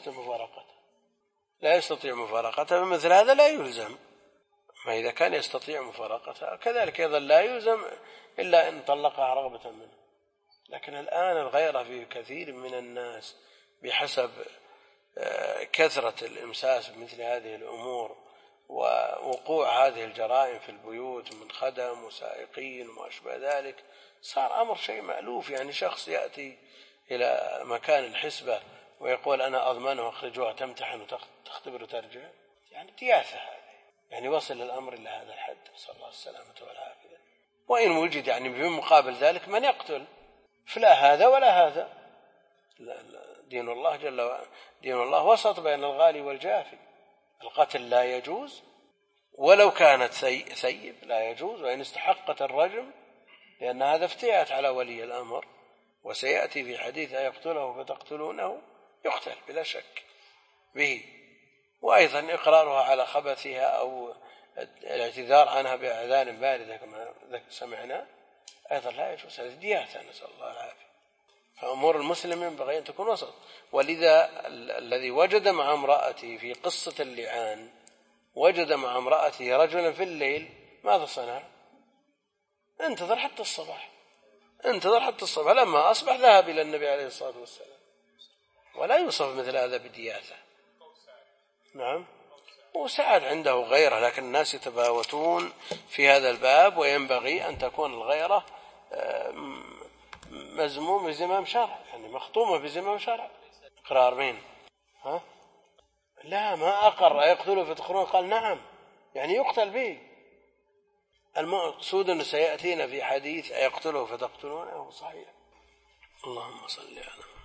S1: لا يستطيع مفارقتها، فمثل هذا لا يلزم، ما إذا كان يستطيع مفارقتها كذلك أيضا لا يلزم إلا إن طلقها رغبة منه. لكن الآن الغيرة في كثير من الناس بحسب كثرة الإمساس بمثل هذه الأمور ووقوع هذه الجرائم في البيوت من خدم وسائقين وما أشبه ذلك، صار أمر شيء مألوف. يعني شخص يأتي إلى مكان الحسبة ويقول أنا أضمنه أخرجوها تمتحن وتختبر وترجع، يعني دياثة هذه، يعني وصل الأمر إلى هذا الحد، صلى الله السلامة والعافية. وإن وجد يعني بمقابل ذلك من يقتل، فلا هذا ولا هذا، دين الله وسط بين الغالي والجافي، القتل لا يجوز ولو كانت ثيب لا يجوز، وإن استحقت الرجم لأن هذا افتئات على ولي الأمر، وسيأتي في حديث أيقتله فتقتلونه، يقتل بلا شك به. وأيضا إقرارها على خبثها أو الاعتذار عنها بأذان باردة كما سمعنا أيضا لا يجوز، هذه دياثة، نسأل الله العافية. فأمور المسلم ينبغي أن تكون وسط. ولذا الذي وجد مع امرأته في قصة اللعان، وجد مع امرأته رجلا في الليل، ماذا صنع؟ انتظر حتى الصباح، لما أصبح ذهب إلى النبي عليه الصلاة والسلام. ولا يوصف مثل هذا بدياثة. نعم وساعد عنده غيره، لكن الناس يتفاوتون في هذا الباب، وينبغي أن تكون الغيرة مزموم بزمام شرع، يعني مخطومة بزمام شرع. إقرار مين؟ لا ما أقر يقتله فتقرون، قال نعم، يعني يقتل به. المقصود أنه سيأتينا في حديث يقتله فتقتلونه صحيح. اللهم صل على